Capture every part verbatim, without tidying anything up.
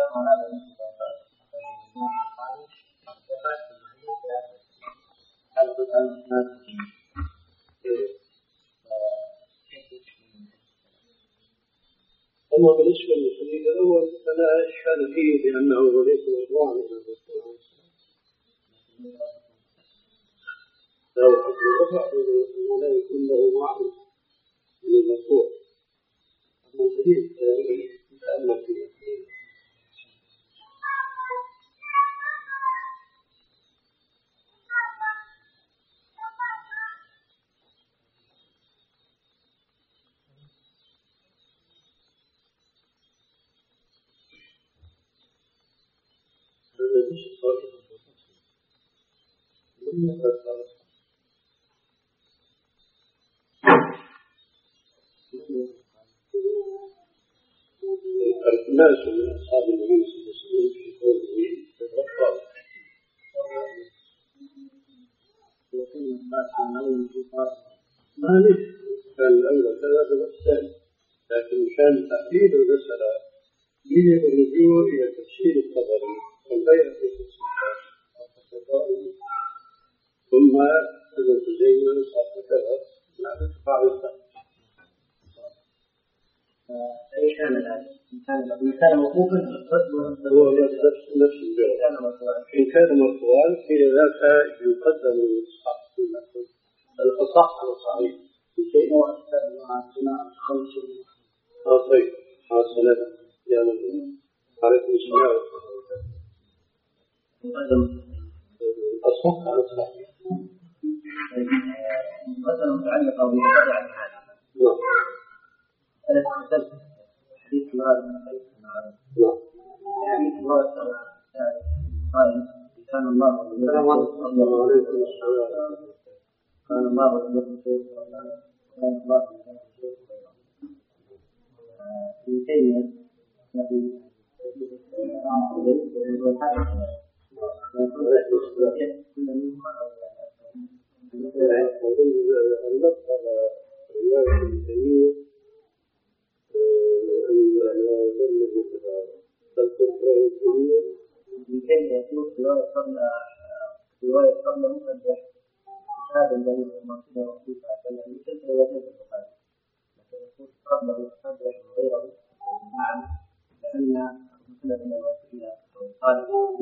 أما بالنسبة للحديث الأول فلا إشكال فيه لأنه ليس مرفوعا إلى الرسول عليه الصلاة والسلام. لو حكم الرفع لا يكون له معنى من المرفوع. أما الحديث يتأمل فيه. الناس من أصحاب النبي صلى الله عليه وسلم في قوله الغفار وكل الناس من أول الغفار ما ليش كان الأول ثلاثة والثاني لكن كان تحديد المسألة هي الرجوع إلى تفسير الطبري والبيع في تفسيرها ثم ابن خزيمة صار كذا مع بعض الثاني. أي كان هذا؟ إن كان موقوفا هو نفس نفس إن كان مرفوعا حين ذاك يقدم الصح الأصح على الصحيح. شيء هو أكثر مع سماع خمس. آه طيب حاصلة يا من عليكم السلام. الأصح على الصحيح. مثلا متعلقة بوضع الحال. نعم. أنا تحدثت حديث مراد من حديث مراد. نعم. حديث مراد قال كان الله السلام عليكم السلام. كان الله والرسول كان الله والرسول في كلمة نبي اللفظ على رواية الجميع الذي تذكر الجميع لكي يكون رواية قبل رواية قبل مقدمة هذا الذي المقصود رسول الله مثل رواية البخاري لكن يكون قبل مقدمة غيره نعم لأن مثل من الوسيلة قال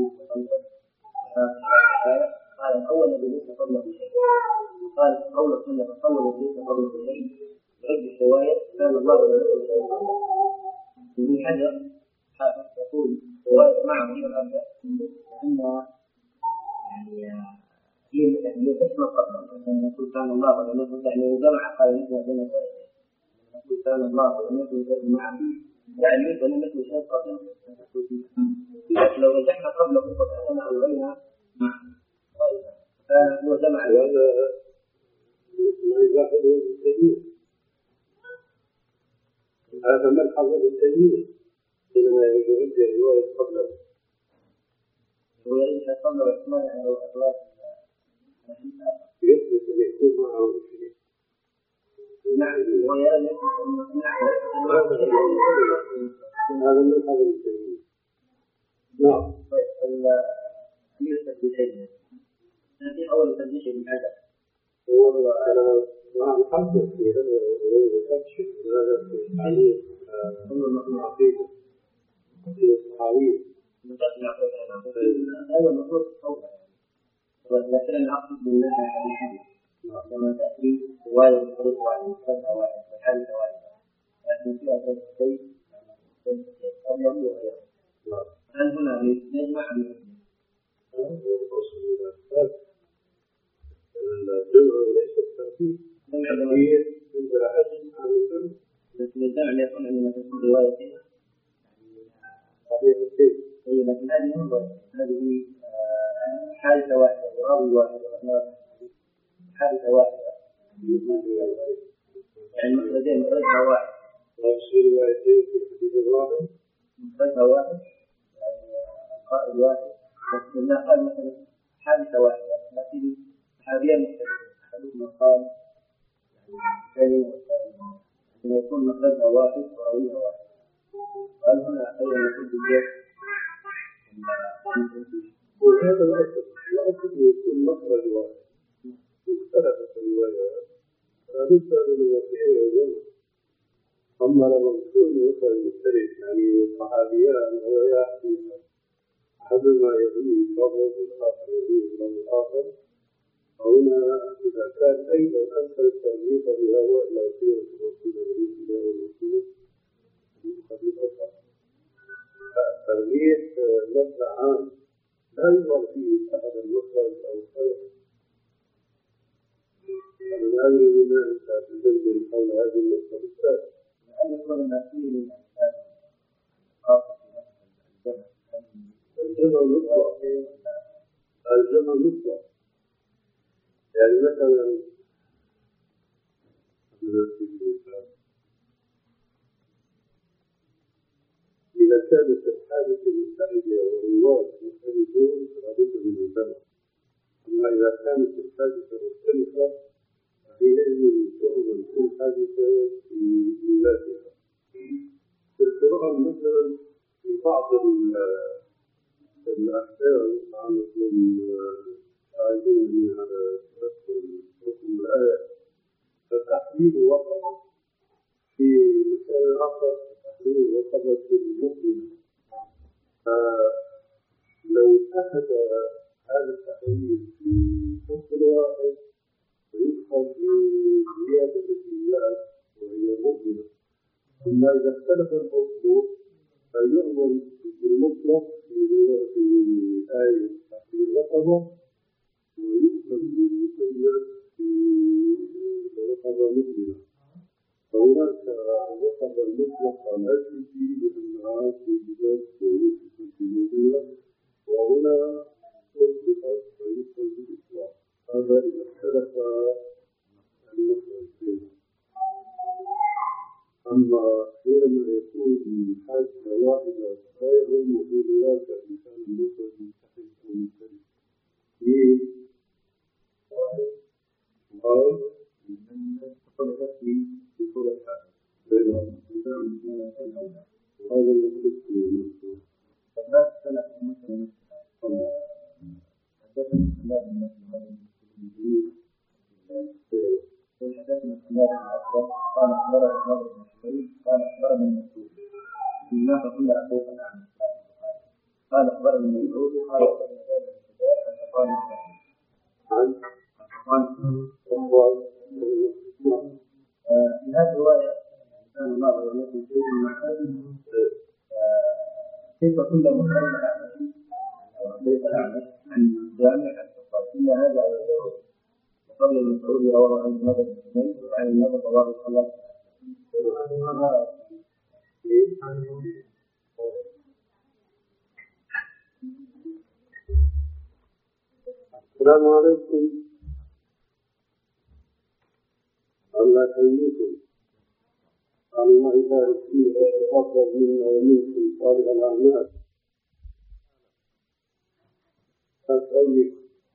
قال الأول الذي ليس قبله شيء قال قول كل تصور ليس قبله شيء يرد الرواية كان الله ولا يرد شيء قبله ابن حجر يقول رواية معه في الأبدأ أن يعني هي هي تسمى قبله أن يقول كان الله ولا يرد يعني جمع قال مثل بين الروايتين يقول كان الله ولا يرد شيء معه يعني ولا مثل شيء قبله لكن لو رجعنا قبله فكأننا ألغينا معه فهو جمع هذا ما يلاحظه التجميع هذا ملحظ التجميع حينما يرد الرواية قبله ويرد قبله إحمال على الأخلاق يثبت أن يكون معه شيء. نعم ويرد هذا ملحظ التجميع. نعم. بالنسبة للتجميع هذه أول تدريج من هذا هو أنا مع الحمد في هذا الفتش هذا في التعليق كل عقيدة عقيدة الصحاوية هذا المفروض الصوت ولكن الأقصد من ناحية الحديث لما تأتي رواية الطريق واحد فتحة واحد وحالة واحدة لكن فيها ذلك الشيء أو يقول غيره هل هنا يجمع الجمع ليس الترتيب الترتيب عند أحد عن الجمع لكن الجمع يكون عندما تكون روايتين صحيح الشيء لكن هذه هذه حادثة واحدة وراوي واحد حادثة واحدة يعني مخرجين مخرجها واحد لا يصير روايتين في حديث واحد مخرجها واحد يعني قائد واحد لكن لا قال مثلا حادثة واحدة لكن حاليا أحدهما قال الثاني والثاني أن يكون مخرجها واحد وراويها واحد وهل هنا أيضا يكون بالجهة وهذا الأصل الأصل يكون مخرج واحد مختلفة الروايات فلابد من الوصية والجمع. أما لما يكون مثلا مختلف يعني صحابيان رواية حديثة أحدهما يروي لفظ والآخر يروي لفظ آخر فهنا إذا كان أيضا أمثل الترغيب بها وإلى سيرة الرسول النبي والرسول قد يتصل. فالترغيب مبنى عام لا يظهر فيه أحد المخرج أو الخلق. أنا لا أدري بما أنت تزلزل حول هذه النقطة بالذات. لأن يكون ما فيه من الإنسان خاصة في الجمع مطلق. الجمع مطلق. يعني مثلا إذا كانت الحادثة متحدة والرواة مختلفون فلا بد من الجمع. أما إذا كانت الحادثة مختلفة فحينئذ تعمل كل حادثة في ذاتها. في القرآن مثلا في بعض الأحكام عنكم عايزين على حكم الآية فتحليل وقع في مثال آخر تحليل وقع في المؤمن. فلو أخذ هذا التحليل في حكم واحد فيدخل في زيادة الإيمان وهي مؤمنة. ثم إذا اختلف الحكم فيعمل بالمطلق في آية تحليل رقبة ويدخل بالمقيد في رقبة مؤمنة. فهناك رقبة المطلقة لا تجي لأنها توجدت ووجدت مؤمنة وهنا أطلقت ويدخل بالإطلاق. هذا إذا اختلف المخرج. أما حينما يكون من حاجة واحدة لا يهم في ذلك إن كان المخرج متحد أو مختلف. ليه؟ قال من تقول نفسي بطول الحال. هذا المخرج فلا تسلح مثلا حدثنا الله بن مسلم وحدثنا الله بن عباس قال أخبرنا الله بن شريف قال أخبرنا المسعود بسم الله فكل أخوك عن قال أخبرنا المسعود قال أخبرنا زياد بن شجاع عن صفوان عن صفوان في هذه الرواية كان الله ولكن في المحل كيف كل مخرج الأعمال أو كيف الأعمال عن جامع الصفوان إن هذا قبل المسعود رواه عن النبي صلى الله عليه وسلم عن النبي صلى الله عليه وسلم. السلام عليكم. الله يحييكم. الله يبارك فيك ويتقبل منا ومنكم صالح الأعمال. أسألك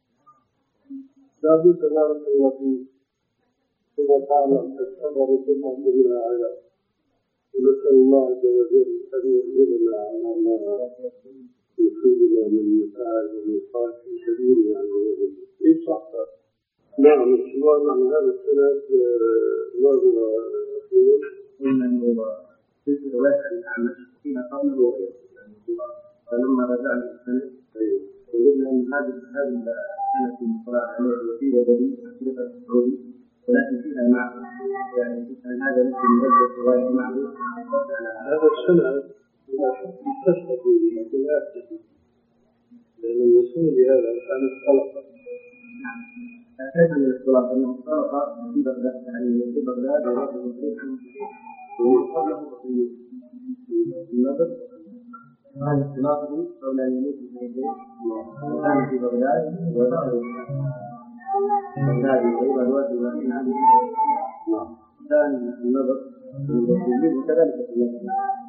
لا بد بارك الله فيك ثم تعلم الصبر ثم أمرنا على ونسأل الله عز وجل أن يجعلنا على ما يصيبنا من متاعب ومصائب في سبيله عز وجل. إيه صح؟ نعم السؤال عن هذا السند ما هو أخيرا؟ إنه في رواية الأعمش فيها قبله فلما رجعنا السند وجدنا أن هذه هذه السنة المقرأة عليه وفيه دليل حقيقة السعودي ولكن فيها معنى يعني هذا نفس المرجع رواية معه هذا السند لا شك يستشهد به في الآخر لأن المسؤول بهذا كان الخلق. كيف من الاختلاط أنه اختلط في بغداد يعني في بغداد ورجل مسيح وقبله بقية النظر هذا اختلاطه قبل أن يموت بسنتين وكان في بغداد ودخل بغداد وغير الوادي ولكن عنه كان النظر المسلمين وكذلك في المسجد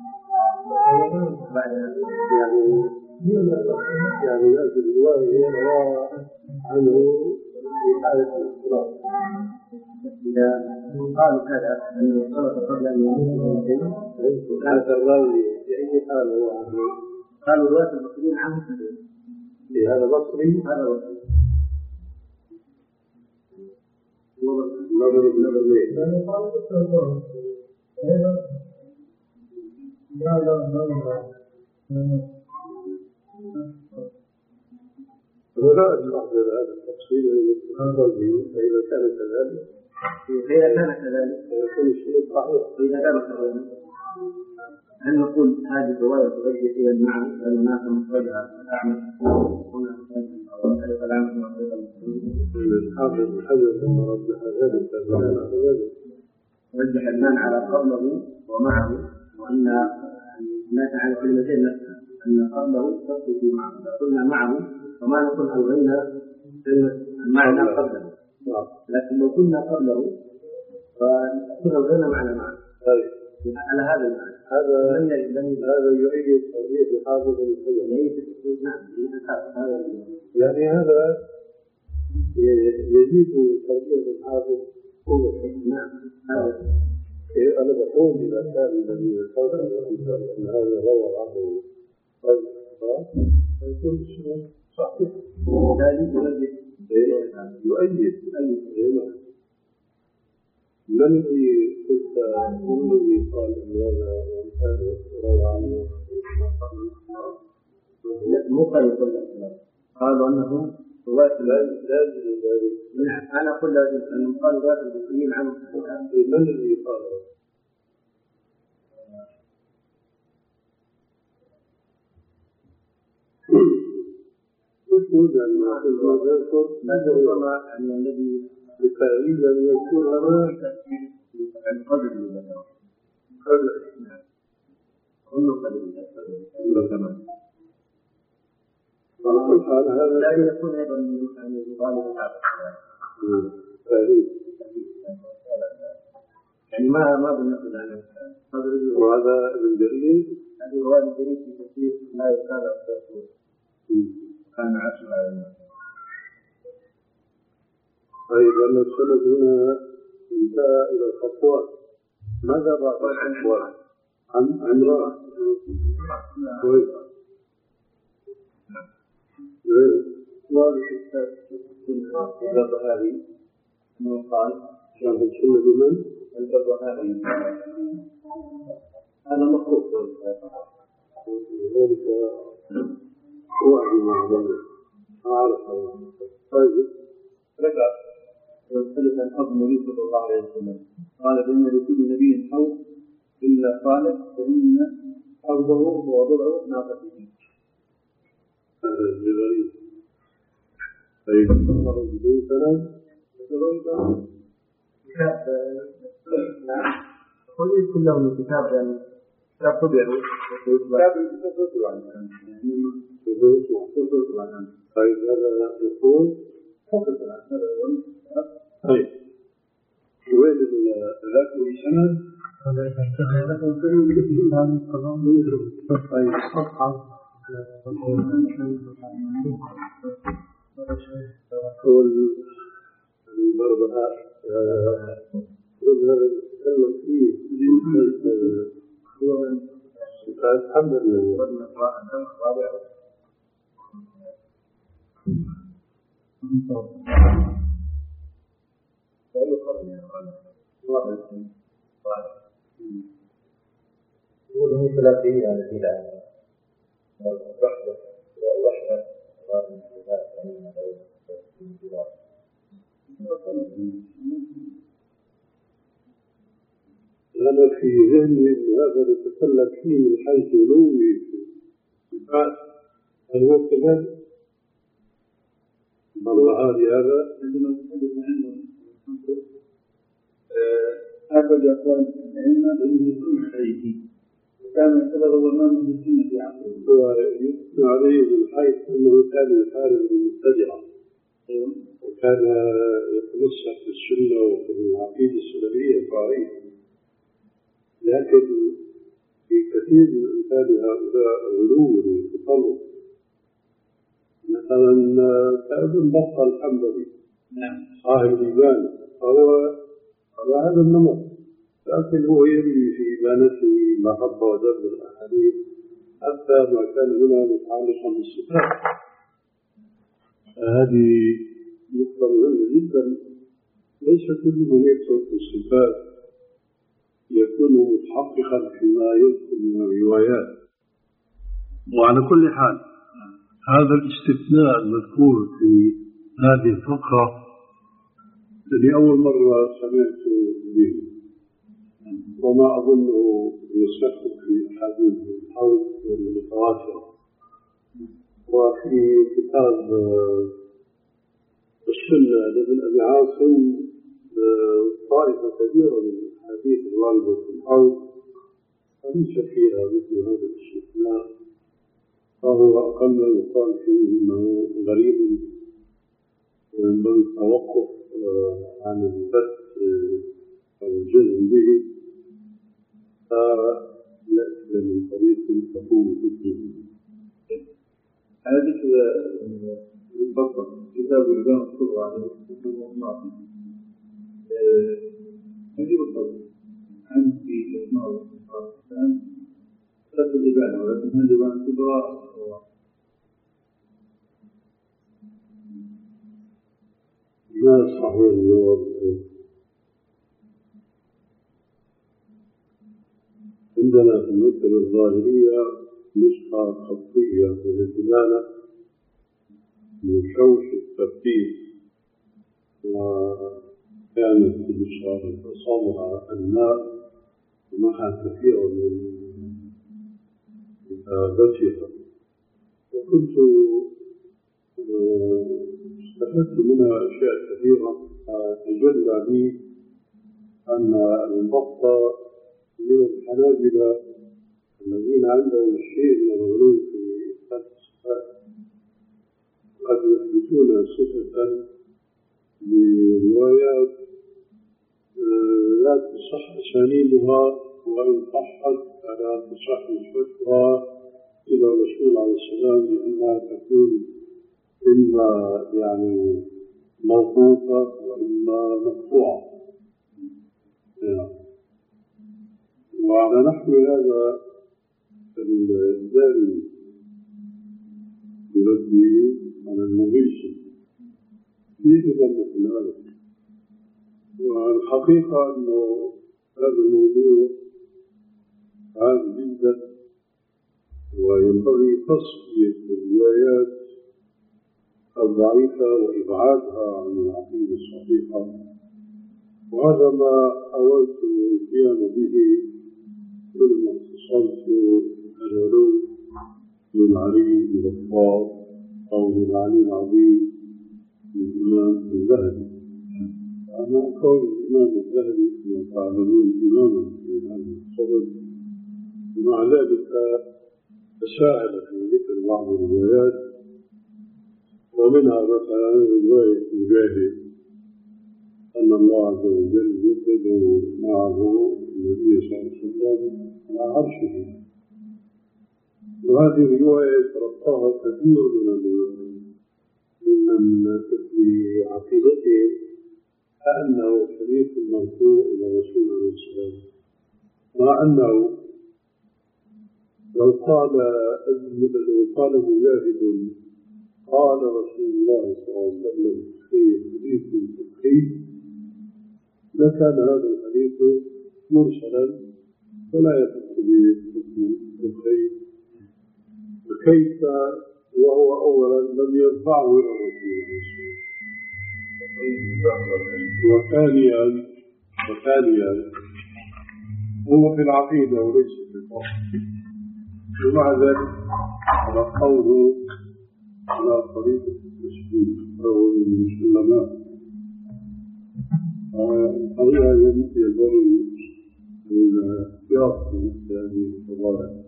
بعد يعني يعني هذه الرواية روى عنه في حالة الاختلاط. قالوا كذا أنه اختلط قبل أن يموت بسنتين هذا الراوي في أي حال هو عنه؟ قالوا رواة المسلمين عنه هذا بصري هذا بصري. نظر ابن أبي لا لا لا ولا أسمع هذا التفصيل فإذا كان كذلك إذا كان كذلك فيكون الشيء صحيح. إذا كان كذلك هل نقول هذه الرواية تؤدي إلى المعنى أن الناس مخرجها أعمى هنا أو ألف العمل مخرجها الحافظ الحجر ثم رجح ذلك رجح المعنى على قبله ومعه، وأن الناس على كلمتين نفسها أن قبله تثبت في معه. إذا قلنا معه فما نقول ألغينا المعنى قبله، لكن لو قلنا قبله فنقول ألغينا معنى معه على هذا المعنى. هذا لم يجد هذا يؤيد توجيه الحافظ الحجر. نعم هذا يعني هذا يزيد توجيه الحافظ قوة. نعم هذا أنا بقول إذا كان الذي ذكرته أن هذا روى عنه فيكون الشيء صحيح. ذلك يؤيد يؤيد من الذي قلت من الذي قال أن هذا هذا روى عنه؟ مو قالوا كل قالوا أنه رواية لازم ذلك. أنا أقول لازم أن قالوا رواية البخاري عنه صحيحة. من الذي قال؟ قلت أن ما يذكر ربما أن الذي بالتأويل أن يكون هذا عن قدر الذكر قبل كل قدر على كل حال هذا لا يكون أيضا عن الغالب الحافظ تأويل يعني ما ما بنقل عن قدر. وهذا ابن جرير هذه رواية جرير في تفسير لا يكاد التفسير كان عشر على طيب أن السند هنا انتهى إلى الخطوات. ماذا بعد الخطوات؟ عن عمران. طيب. واضح البخاري أنه قال شرح السنة بمن؟ البخاري هذا مخلوق ذلك وعد مع ذلك أعرف. طيب رجع وثلث عن حظ النبي صلى الله عليه وسلم قال بأن لكل نبي حوض إلا قال فإن حوضه هو ضلع ناقته. هذا الجبريل. طيب أمر بدون سند كتاب قل كله من كتاب يعني كتاب طبعه كتاب عنه. طيب هذا يقول طيب وين ذاك السند؟ طيب صفحة البربهاء هذا يتكلم فيه فأتحمل يقول ثلاثية على البدع والوحدة والوحدة أنا في ذهني أن هذا نتكلم فيه من حيث نوي الصفات. هل هو كذلك؟ البربهاري هذا عندما نتحدث عنه أخذ أقوال العلم بأنه يكون عليه كان يعتبر هو إمام السنة في عصره ويثنى عليه من حيث أنه كان يحارب المبتدعة وكان يتمسك بالسنة وفي العقيدة السلفية الفعلية. لكن في كثير من أمثال هؤلاء غلو وتطرف. مثلا كابن بطة الحنبلي صاحب الإبانة فهو على هذا النمط، لكن هو يروي في إبانته محبة ودرب الأحاديث حتى ما كان هنا متعلقا بالصفات. هذه نقطة مهمة جدا. ليس كل من يكتب في الصفات يكون متحققا فيما يذكر من الروايات. وعلى كل حال هذا الاستثناء المذكور في هذه الفقرة لأول مرة سمعت به، وما أظنه يصح في أحاديث الحوض المتواترة. وفي كتاب السنة لابن أبي عاصم طائفة كبيرة من الأحاديث الواردة في الحوض ليس فيها مثل هذا الاستثناء، فهو أقل يقال فيه أنه غريب وينبغي التوقف عن البث أو الجزم به، فيأتي من طريق تقوم به. هذه الفقرة كتاب الإمام الصغرى على الكتب والناطق هذه بالضبط عن في الأسماء والصفات الآن ثلاث الإبانة، ولكن هذه الإبانة الكبرى لا صحيح الجواب. عندنا في المكتبة الظاهرية نسخة خطية من الإبانة مشوش الترتيب، وكانت بشارة تصور الماء ومعها كثير من كتابتها، وكنت استفدت منها أشياء كثيرة. تجلى لي أن المبطأ من الحنابلة الذين عندهم شيء من الغلو في الصفات قد يثبتون صفة بروايات لا تصح أسانيدها، وإن صحت فلا تصح نسبتها إلى الرسول عليه السلام، لأنها تكون إما يعني موقوفة وإما مقطوعة. وعلى نحو هذا الداري يربي على المغيث فيه مثل هذا. والحقيقة أنه هذا الموضوع عام جدا، وينبغي تصفية الروايات الضعيفة وإبعادها عن العقيدة الصحيحة، وهذا ما حاولت القيام به كل ما اتصلت العلوم من علي الغفار أو من علي العظيم من الإمام الذهبي. أنا أقول الإمام الذهبي كما تعلمون إماما في هذا الصدد، ومع ذلك تساهل في ذكر بعض الروايات، ومنها مثلا رواية مجاهد أن الله عز وجل يفرد معه النبي صلى الله عليه وسلم على عرشه، وهذه الرواية تلقاها كثير من من في عقيدته كأنه حديث مرفوع إلى رسول الله صلى الله عليه وسلم، مع أنه لو قال لو قال مجاهد قال رسول الله صلى الله عليه وسلم في حديث فقهي لكان هذا الحديث مرسلا ولا يثبت به فقهي، فكيف وهو أولا لم يرفعه إلى الرسول وثانيا وثانيا هو في العقيدة وليس في الفقه، ومع ذلك تلقوه على طريقة التشبيه فهو من المسلمات. الحقيقة ينبغي الاحتياط في مثل هذه القضايا.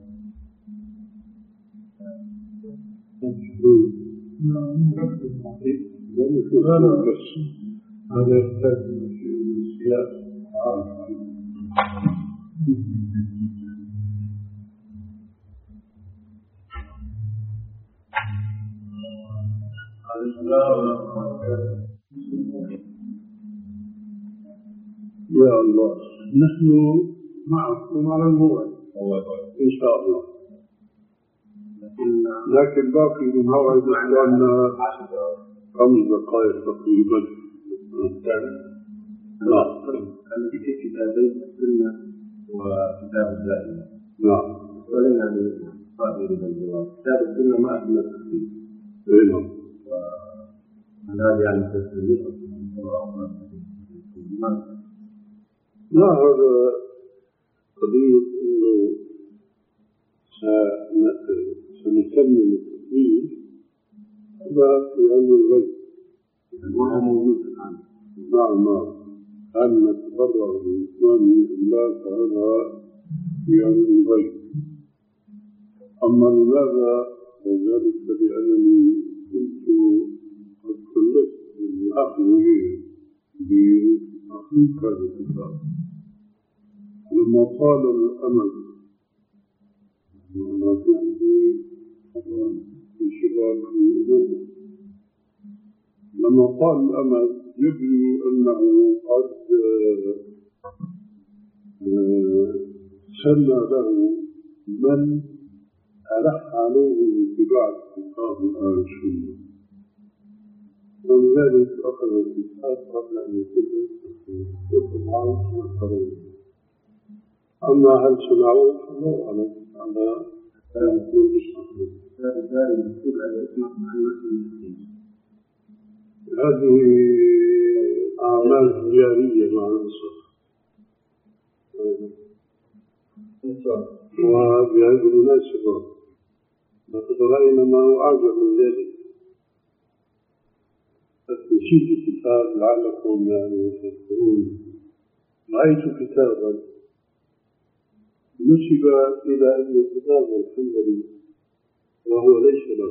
هذا يحتاج إلى سياسة يا الله، نحن معكم على الموعد إن شاء الله، لكن باقي الموعد لأن خمس دقائق تقريبا. نعم. الذي في كتابين السنة وكتاب الدائمة. نعم. ولن يعني قادر بالجواب. كتاب السنة ما أهل التخفيف. نعم. وهذا يعني تسليم. لا هذا قضية إنه سنكمل التكليف هذا في علم الغيب. ما هو موجود الآن. نعم نعم. أن نتبرع بإسلام الله فهذا في علم الغيب. أما لماذا ذلك؟ لأنني كنت قد كلفت بالأخذ بتحقيق هذا الكتاب. لما طال الأمل وما في عندي انشغال في أمور، لما طال الأمل يبدو أنه قد سن له من ألح عليه باتباع الكتاب الآن السنة، ولذلك أخذ الكتاب قبل أن يكتب وطبعا وطبعا. أما هل سمعوه فلا أعلم على كل مستقبل. هذه أعمال جارية مع الأسف، وبهذه المناسبة لقد رأينا ما هو أعجب من ذلك. نشيد الكتاب لعلكم يعني تذكرون. رأيت كتابا نسب إلى أن الكتاب الحنبلي وهو ليس له،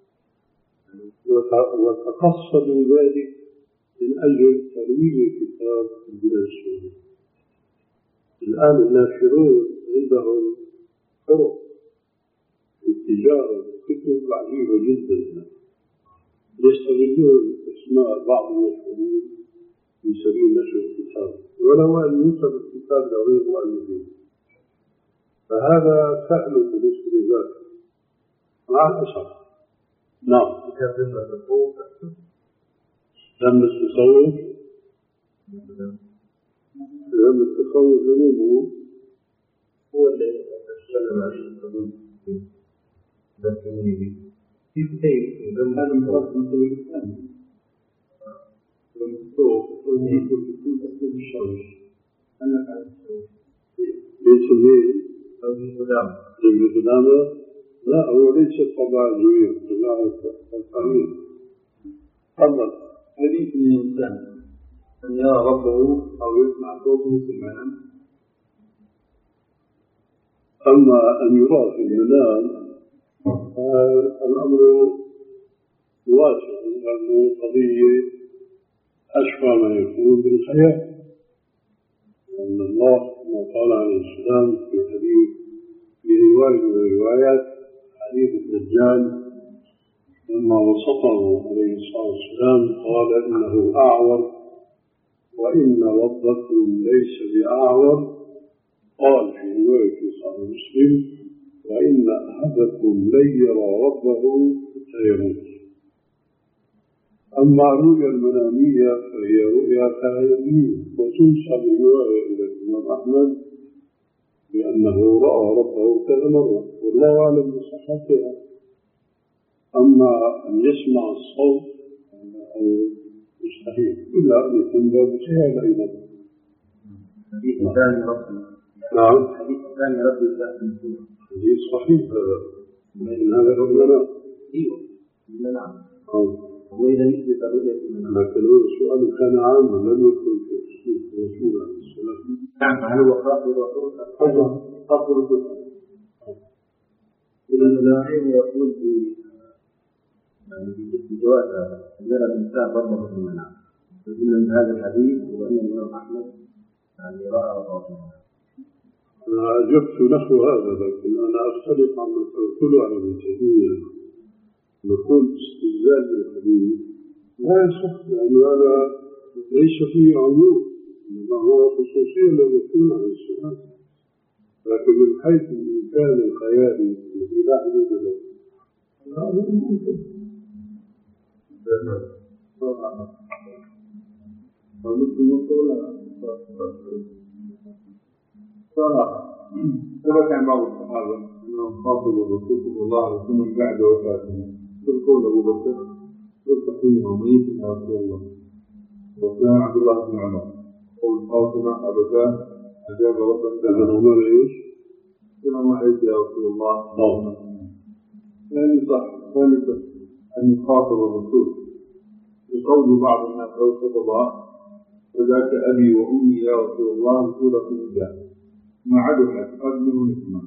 وتقصد ذلك من أجل ترويج الكتاب في البلاد السعودية. الآن الناشرون عندهم طرق في التجارة كتب عجيبة جدا، يستغلون اسماء بعض المشهورين في سبيل نشر الكتاب ولو أن ينسب الكتاب لغير مؤلفين، فهذا سهل بالنسبة لذلك مع الأسف. نعم. كتاب التصوف لم التصوف لم التصوف لمنه هو الذي تكلم عليه الحدود لكن في كتير لما لم يفرق من طريق الثاني والتصوف والتصوف يكون أسلوب الشرش. أنا كان التصوف ليس ليه ابن قدامة ابن قدامة لا هو ليس طبعا جوير طبعا التعمير. تفضل. حديث من الإنسان أن يرى ربه أو يسمع صوته في المنام. أما أن يرى في المنام الأمر واسع، لأنه قضية أشبه ما يكون بالخيال، لأن الله كما قال عليه السلام في حديث في رواية من الروايات حديث الدجال لما وصفه عليه الصلاة والسلام قال إنه أعور وإن ربكم ليس بأعور. قال في رواية صحيح مسلم وإن أحدكم لن يرى ربه حتى يموت. أما الرؤيا المنامية فهي رؤيا خيالية وتنسب الرواية إلى الإمام أحمد بأنه رأى ربه كذا مرة والله أعلم بصحتها. أما أن يسمع الصوت أو مستحيل إلا أن يكون باب خيال أيضا. حديث ثاني ربي. نعم. حديث ثاني ربي الله. حديث صحيح هذا من هذا هو المنام. أيوه المنام. أه. وإذا مثل الرؤية في المنام. لكن هو السؤال كان عاما لم يكن في الرسول الرسول عليه السلام. نعم هل هو خاطر الرسول؟ خاطر الرسول. إذا الإسلام يقول في في جواز هذا أن يرى الإنسان ربه في المنام. من هذا الحديث وأن الإمام أحمد يعني رأى ربه في المنام. أنا أجبت له هذا لكن أنا أختلف عما قلت على ابن تيمية. نقول استدلال بالحديث لا يصح لأن هذا ليس فيه عموم إنما هو خصوصية للرسول عليه السلام، لكن من حيث الإمكان الخيالي الذي لا حدود له هذا ممكن. فمثل يقول صراحة ثبت عن بعض الصحابة أنهم خاطبوا الرسول صلى الله عليه وسلم بعد وفاته يقول أبو بكر يلتقي يومين يا رسول الله، وكان عبد الله بن عمر قول فاطمة أبدا أجاب ربك أن عمر إيش؟ قال ما عيد يا رسول الله ضامن ثاني صح ثالثا أن يخاطب الرسول بقول بعض الناس لو خطبا فذاك أبي وأمي يا رسول الله سورة النجاة ما عدوا الأسفاد منه نسمع.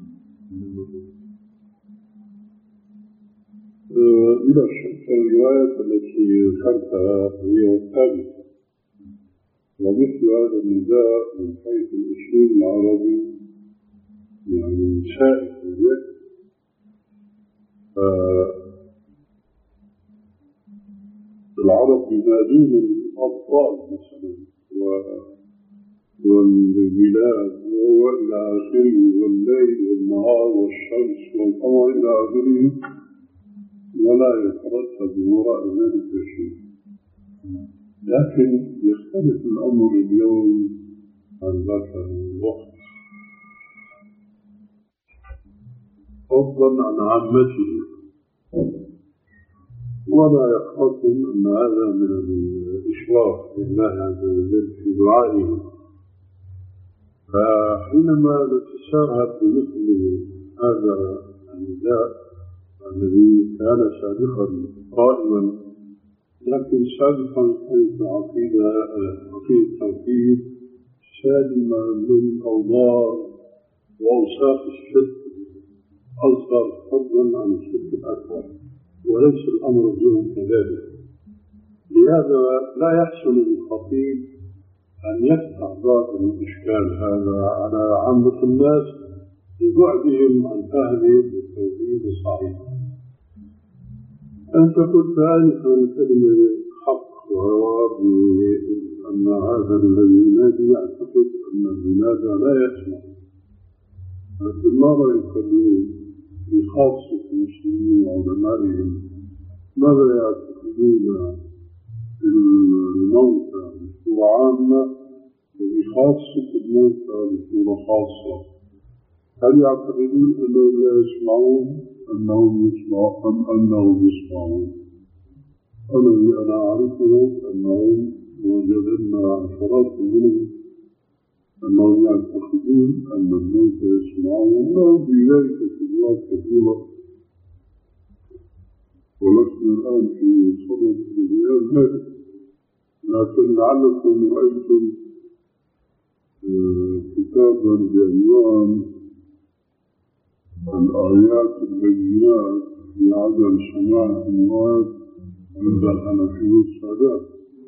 إلى الرواية التي ذكرتها هي الثالثة، ومثل هذا النداء من حيث الأسلوب العربي يعني شائع اليد. العرب ينادون الأبطال مثلا والبلاد وإلى آخره والليل والنهار والشمس والقمر إلى آخره، ولا يترتب وراء ذلك شيء. لكن يختلف الأمر اليوم عن ذاك الوقت، فضلا عن عامته، ولا يخاطب أن هذا من الإشراف لله عز وجل في دعائه. فحينما نتساهل بمثل هذا النداء الذي كان سابقا قائما، لكن سابقا كانت عقيدة عقيدة التوحيد سالمة من أوضاع وأوصاف الشرك أصغر فضلا عن الشرك الأكبر، وليس الأمر اليوم كذلك. لهذا لا يحسن للخطيب أن يفتح باب الإشكال هذا على عامة الناس لبعدهم عن أهله بالتوحيد الصحيح. أنت قلت آنفا كلمة حق وهو أن هذا الذي ينادي يعتقد أن المنادى لا يسمع، لكن ماذا يقولون في خاصة المسلمين وعلمائهم؟ ماذا يعتقدون بالموتى بصورة عامة وبخاصة الموتى بصورة خاصة؟ هل يعتقدون أنهم لا يسمعون أنهم يسمعون أم أنهم يسمعون؟ الذي أنا أعرفه أنهم وجدنا عشرات منهم أنهم يعتقدون أن الموتى يسمعون، وفي ذلك سبوات كثيرة، ولسنا الآن في صدد بيان ذلك. لكن لعلكم رأيتم كتابا بعنوان الآيات البينات في عدم سماع الأموات عند الحنفية والسادات،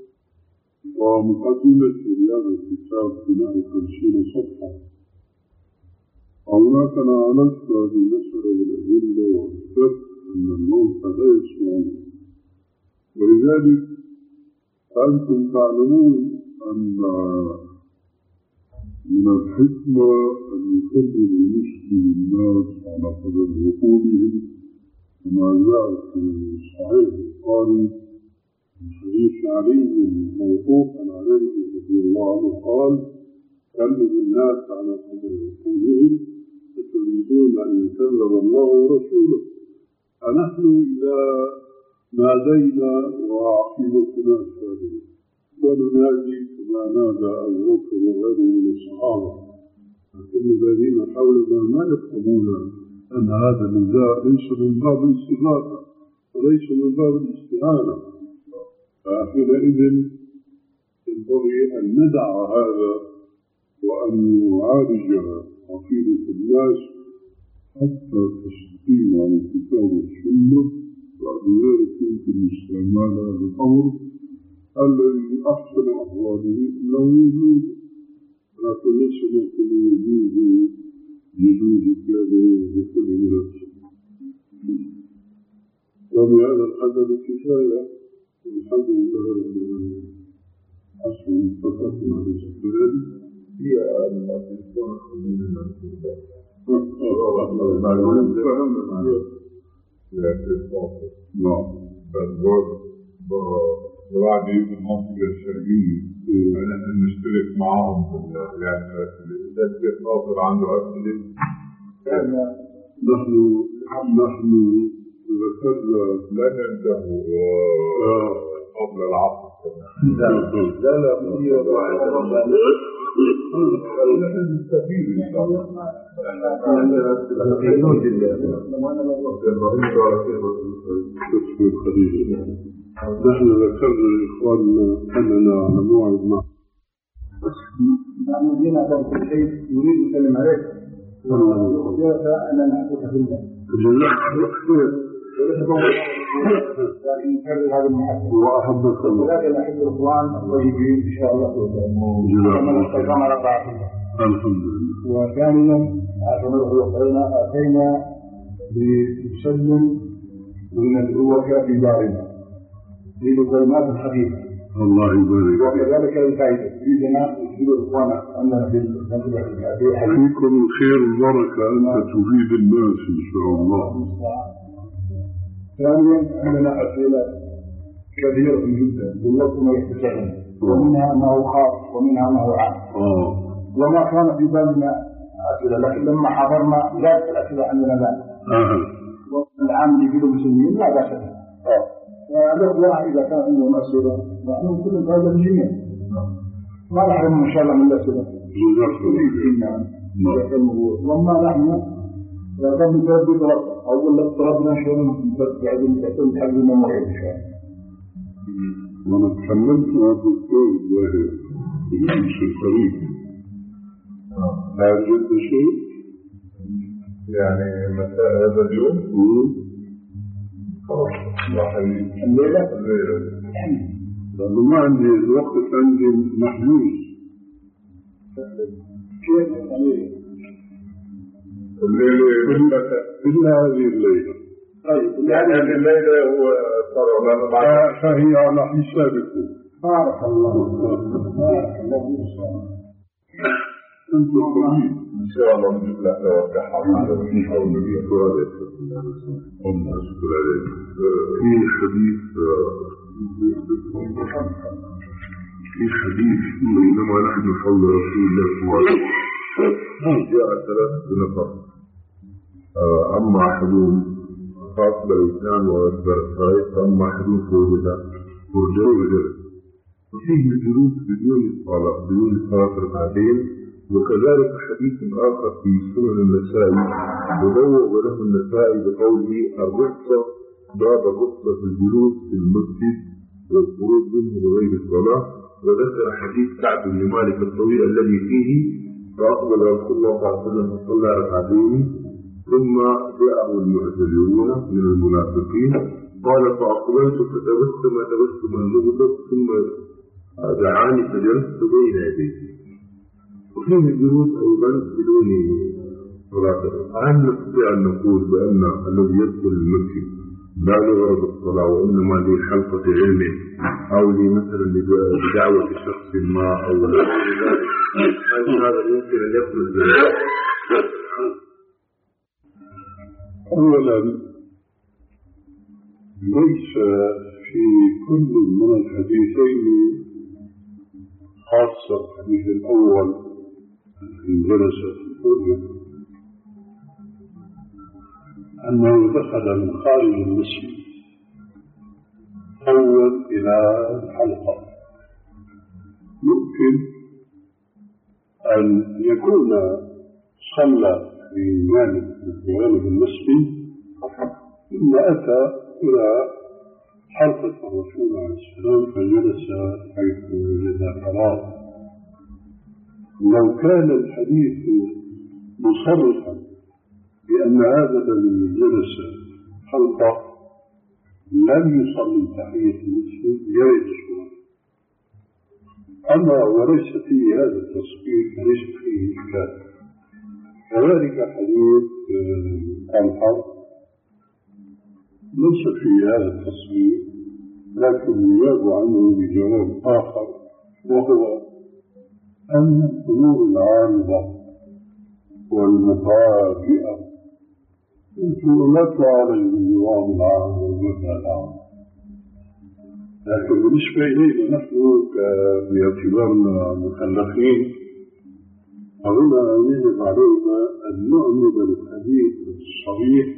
ومقدمة هذا الكتاب بناء خمسين صفحة. هناك أنا عملت هذه المسألة بالأدلة وأثبت أن الموتى لا يسمعون، ولذلك أنتم تعلمون أن من الحكمة أن يكلم المسلم الناس على قدر عقولهم، كما جاء في صحيح البخاري من حديث علي موقوفا عليه رضي الله عنه قال: كلم الناس على قدر عقولهم فتريدون أن يكلم الله ورسوله. فنحن إذا نادينا وعقيدتنا سالمة وننادي كما نادى أبو بكر وغيره من الصحابة، لكن الذين حولنا ما يفهمون أن هذا النداء ليس من باب الاستغاثة وليس من باب الاستعانة. فحينئذ ينبغي أن ندع هذا وأن نعالج عقيدة الناس حتى تستقيم على الكتاب والسنة، بعد ذلك يمكن الاستعمال هذا الأمر الذي أحسن أحواله أنه يجوز، لكن ليس مثل يجوز يجوز كذا بكل مناسبة. وبهذا القدر كفاية، والحمد لله رب العالمين. حسن فتحنا على السؤال هي الأسئلة من الأسئلة. معلومات فهمنا. نعم. الواحد يجي المنطقة الشرقية نحن نشترك معاهم يعني إذا كيف ناصر عنده أسئلة نحن نحن ذكرنا لا ننتهوا قبل العصر لا لا هي واحد نحن نستفيد إن شاء الله نحن ذكرنا لإخواننا أننا على موعد معه نحن جينا في شيء نريد نسلم عليك أنا نحبك في الله لكن نكرر هذه المحبة وأحبك الله ولكن أحب الإخوان الطيبين إن شاء الله كما نستقام على طاعتنا الحمد لله. وثانيا أتينا أتينا بمسلم من الأوكة في دارنا للقيمات الخفيفة الله يبارك وكذلك الفائدة يريدنا نفيد الإخوان أننا في المنطقة فيكم الخير والبركة أنت تفيد الناس إن شاء الله. ثانيا عندنا أسئلة كثيرة جدا والوقت ما يتسعنا ومنها أنه خاص ومنها أنه عام آه. وما كان في بالنا أسئلة لكن لما حضرنا ذات الأسئلة عندنا لا آه. والعام اللي يقولوا مسلمين لا بأس به فالإخوة إذا كان عندهم أسئلة نحن كل هذا الجميع ما نحرم إن شاء الله من الأسئلة وما نحن لكن نتردد ربنا أول لك طلبنا شيء بعد نتحدث حقنا موعد إن شاء الله. وأنا تكلمت مع الدكتور الظاهر في الفريق لا يوجد شيء يعني مساء هذا اليوم خلاص يا حبيبي الليلة الليلة لأنه ما عندي الوقت عندي محجوز. كيف يعني الليلة إلا هذه الليلة. طيب يعني هذه الليلة هو صار بعد فهي على حسابكم. بارك الله بارك الله أنتم طيب إن شاء الله نجيب لك وكحة على نحاول نذكر هم أذكر عليك في حديث في حديث بينما نحن حول رسول الله صلى الله عليه وسلم جاء ثلاثة نفر أما أحدهم قاتل الإسلام وأكبر الصائف أما أحدهم فوجد فرجان وجلس وفيه الجلوس بدون الصلاة بدون الصلاة ركعتين. وكذلك حديث آخر في سنن النسائي يبوأ له النسائي بقوله الرخصة باب الرخصة في الجلوس في المسجد والخروج منه بغير الصلاة. وذكر حديث كعب بن مالك الطويل الذي فيه فأقبل رسول الله صلى الله عليه وسلم فصلى ركعتين ثم جاءه المعتذرون من المنافقين قال فأقبلت فتبسم تبسم المغضب ثم دعاني فجلست بين يديه. وفيه الجلوس أيضا بدون صلاة. هل نستطيع أن نقول بأن الذي يدخل المسجد لا لغرض الصلاة وإنما لحلقة علم أو لمثلا لدعوة شخص ما أو لا هل هذا يمكن أن يخرج ذلك؟ أولا ليس في كل من الحديثين خاصة الحديث الأول في جلسة الحجة أنه دخل من خارج المسجد أول إلى الحلقة. يمكن أن يكون صلى في جانب من جوانب المسجد ثم أتى إلى حلقة الرسول عليه السلام فجلس حيث وجد قرار. لو كان الحديث مصرحا بأن هذا الذي جلس حلقة لم يصلي تحية المسجد يجلس. أما وليس فيه هذا التصوير فليس فيه إشكال. كذلك حديث الحرب ليس فيه هذا التصوير لكن يجاب عنه بجواب آخر وهو أن الأمور العامة والمفاجئة لا تعالج بالنظام العام والمبنى العام لكن بالنسبة إلينا نحن باعتبارنا مكلفين فهنا يجب علينا أن نؤمن بالحديث الصريح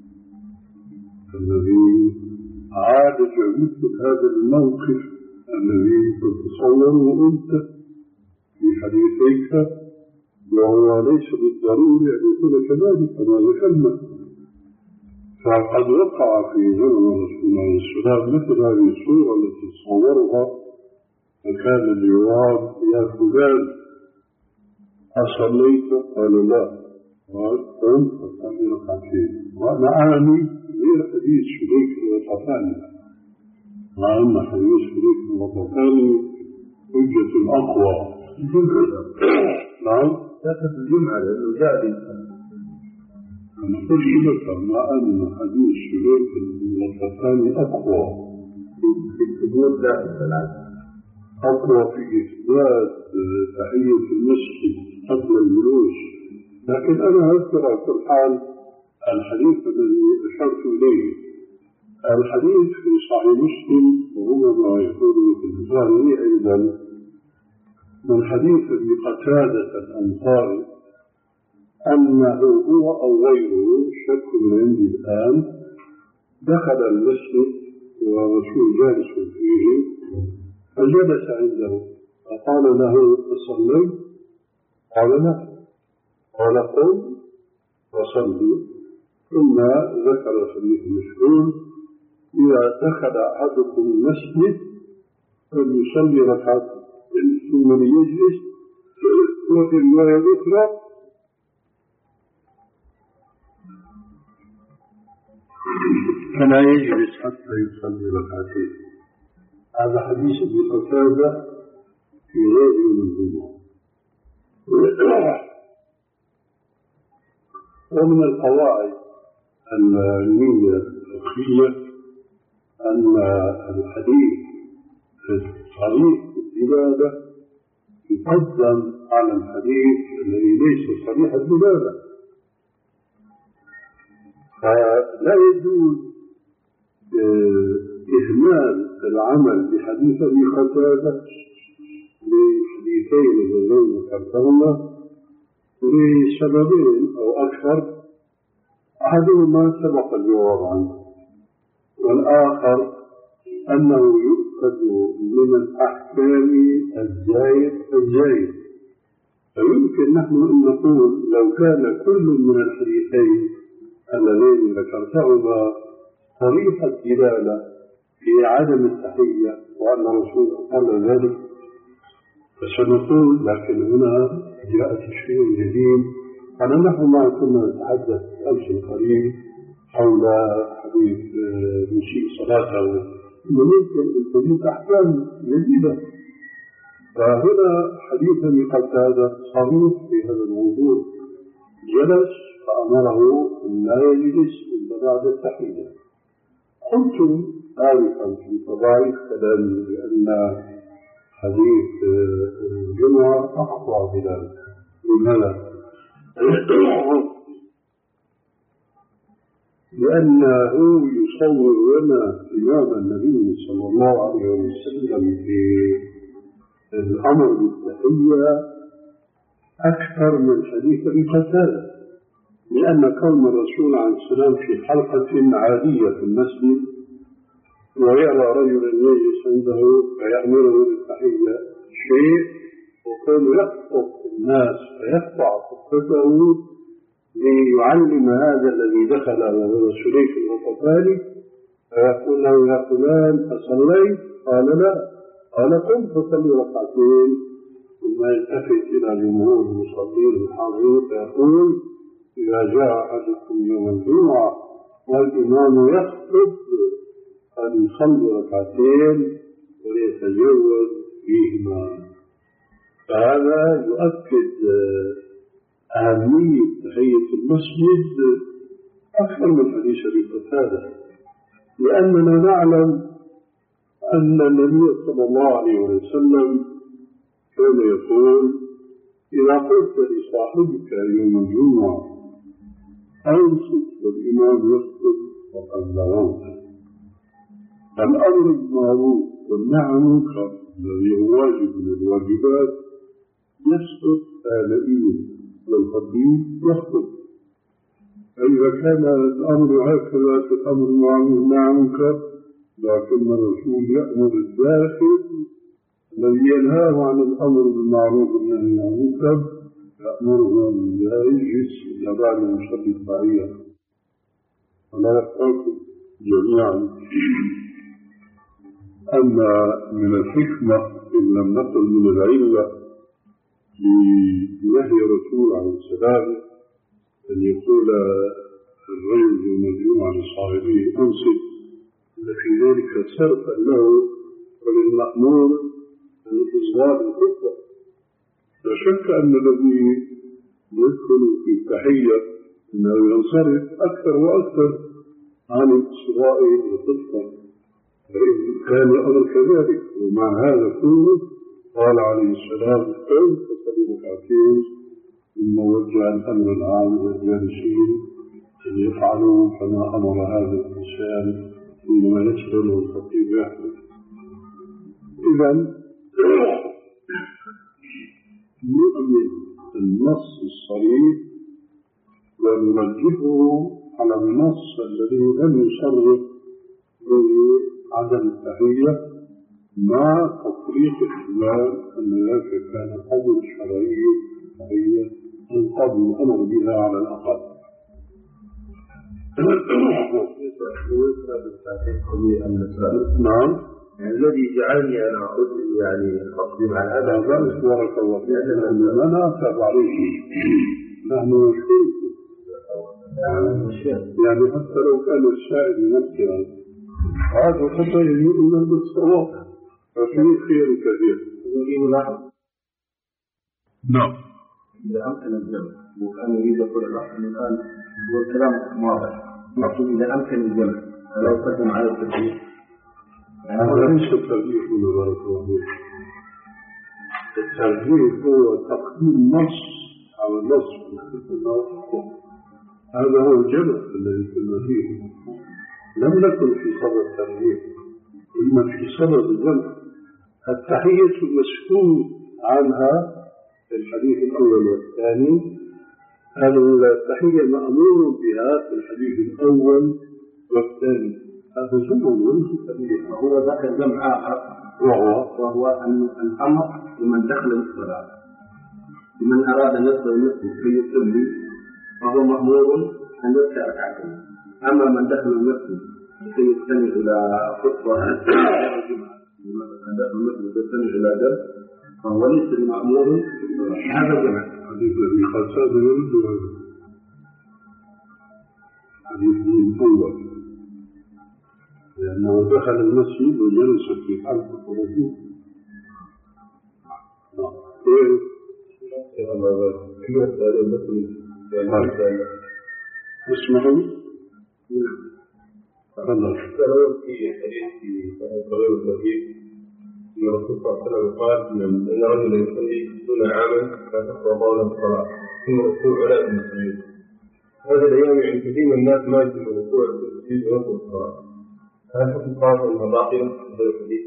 الذي عالج مثل هذا الموقف الذي تتصوره أنت في حديثيك، وهو ليس بالضروري أن يكون كذلك كما ذكرنا. فقد وقع في زمن رسول الله صلى الله عليه وسلم مثل هذه الصورة التي تصورها، فكان الجواب يا فلان أصليت؟ قال لا. قال قم فصلي ركعتين. وأنا أعني غير حديث شريك الوطفاني، مع أن حديث شريك الوطفاني حجة أقوى. نعم ذكر الجمعة لأنه جاء بالإنسان. أنا قلت لك مع أن حديث شريك الوطفاني أقوى في الثبوت لا في الثلاثة، أقوى في إثبات تحية المسجد قبل الجلوس. لكن أنا أذكر على كل حال الحديث الذي أشرت إليه، الحديث في صحيح مسلم وهو ما يقول في البخاري أيضا من حديث ابن قتادة الأنصاري أنه هو أو غيره شك من عندي الآن دخل المسجد والرسول جالس فيه فجلس عنده فقال له تصلي؟ قال لا. قال قم وصلي. ثم ذكر حديث مشهور إذا دخل أحدكم المسجد فليصلي ركعتين ثم ليجلس، وفي الرواية الأخرى فلا يجلس حتى يصلي ركعتين. هذا حديث ابن قتادة في غير من الجمعة. ومن القواعد العلمية الفقهية أن الحديث صريح الدلالة يقدم على الحديث الذي ليس صريح الدلالة، فلا يجوز إهمال العمل بحديث ابن قتادة لحديثين اللذين ذكرتهما لسببين أو أكثر. أحدهما سبق الجواب عنه، والآخر أنه يؤخذ من الأحكام الزايد الزايد، فيمكن نحن أن نقول لو كان كل من الحديثين اللذين ذكرتهما صريح الدلالة في عدم التحية وأن الرسول قال ذلك فسنقول، لكن هنا جاء تشريع جديد. أنا نحن ما كنا نتحدث أمس القريب حول حديث مسيء صلاته، ممكن أن تجد أحكام جديدة، فهنا حديث ابن قتادة صريح في هذا الموضوع. جلس فأمره أن لا يجلس إلا بعد التحية. قلت آلفا في تضاعيف كلامي بأن حديث الجمعة أقوى بذلك. لماذا؟ لأنه يصور لنا إمام النبي صلى الله عليه وسلم في الأمر بالتحية أكثر من حديث ابن قتادة، لأن كون الرسول عليه السلام في حلقة عادية في المسجد ويرى رجلا يجلس عنده فيأمره بالتحية شيء، وكون يخطب الناس فيقطع خطبته ليعلم هذا الذي دخل وهو شريك الغطفاني فيقول له يا فلان أصليت؟ قال لا. قال قم فصلي ركعتين. ثم يلتفت إلى جمهور المصلين الحاضرين فيقول إذا جاء أحدكم يوم الجمعة والإمام يخطب فليصلي ركعتين وليتجوز فيهما. فهذا يؤكد أهمية تحية المسجد أكثر من حديث ابن قتادة، لأننا نعلم أن النبي صلى الله عليه وسلم كان يقول إذا قلت لصاحبك يوم الجمعة أنصت والإمام يخطب فقد لغوت. الأمر بالمعروف والنهي عن المنكر الذي هو واجب من الواجبات يسقط آلئين والخبيث يسقط. فإذا كان الأمر هكذا في الأمر بالمعروف والنهي عن المنكر، لكن الرسول يأمر الداخل الذي ينهاه عن الأمر بالمعروف والنهي عن المنكر، يأمره لا يجلس إلا بعد أن يصلي التحية. أنا أخبركم جميعا أن من الحكمة إن لم نقل من العلة لنهي الرسول عليه السلام أن يقول الرجل يوم الجمعة لصاحبه أنصت، في ذلك سبب له وللمأمور أن إصغاء الخطبة. لا شك أن الذي يدخل في التحية أنه ينصرف أكثر وأكثر عن إصغاء الخطبة، فإن كان الأمر كذلك. ومع هذا كله قال عليه السلام أن تصلي ركعتين ثم وجه الأمر العام للجالسين أن يفعلوا كما أمر هذا الإنسان حينما يشغل الخطيب يحدث. إذن نؤمن النص الصريح ونوجهه على النص الذي لم يصرح بعدم التحية مع تطبيق احتمال أن ذلك كان قول شرعي صحيح من قبل الأمر بها على الأقل. نعم. يعني الذي جعلني أنا أقول يعني أقدم على هذا ذلك بارك الله فيك، لأننا نعتب عليه نحن يعني حتى لو كان الشاعر ينكر هذا قد يميل إلى الصواب، ففيه خير كثير. نعم. إذا أمكن الجمع وكان يريد يقول الأخ أن قال هو الكلام واضح، لكن إذا أمكن الجمع لا يقدم على الترجيح. هذا ليس الترجيح من بارك الله فيك. الترجيح هو تقديم نص على نص، هذا هو الجمع الذي كنا فيه. لم نكن في صدد الترجيح، إنما في صدد الجمع. التحية المسكوت عنها في الحديث الأول والثاني، التحية المأمور بها في الحديث الأول والثاني، هذا زمن وليس تحية. هو ذكر جمع آخر وهو وهو أن الأمر لمن دخل الصلاة، لمن أراد أن يدخل المسجد في يصلي فهو مأمور أن يركع ركعتين. أما من دخل المسجد في يستمع إلى خطبة أن دخل المسجد يستمع إلى درس فهو ليس بمأمور. هذا جمع. حديث الذي خاصة يرد هذا حديث الأول، لأنه دخل المسجد وجلس في حلقة الرجوع. اسمعوا تفضل. في حديث في صغير التوحيد أن الرسول صلى الله عليه وسلم قال إن رجلا يصلي طول عاما لا تقرأ طولا الصلاة ثم ركوع ولا ثم سجود. هذه الأيام يعني كثير من الناس ما يجب الركوع والسجود ونصف الصلاة. هل حكم خاص أنها باقية في الحديث؟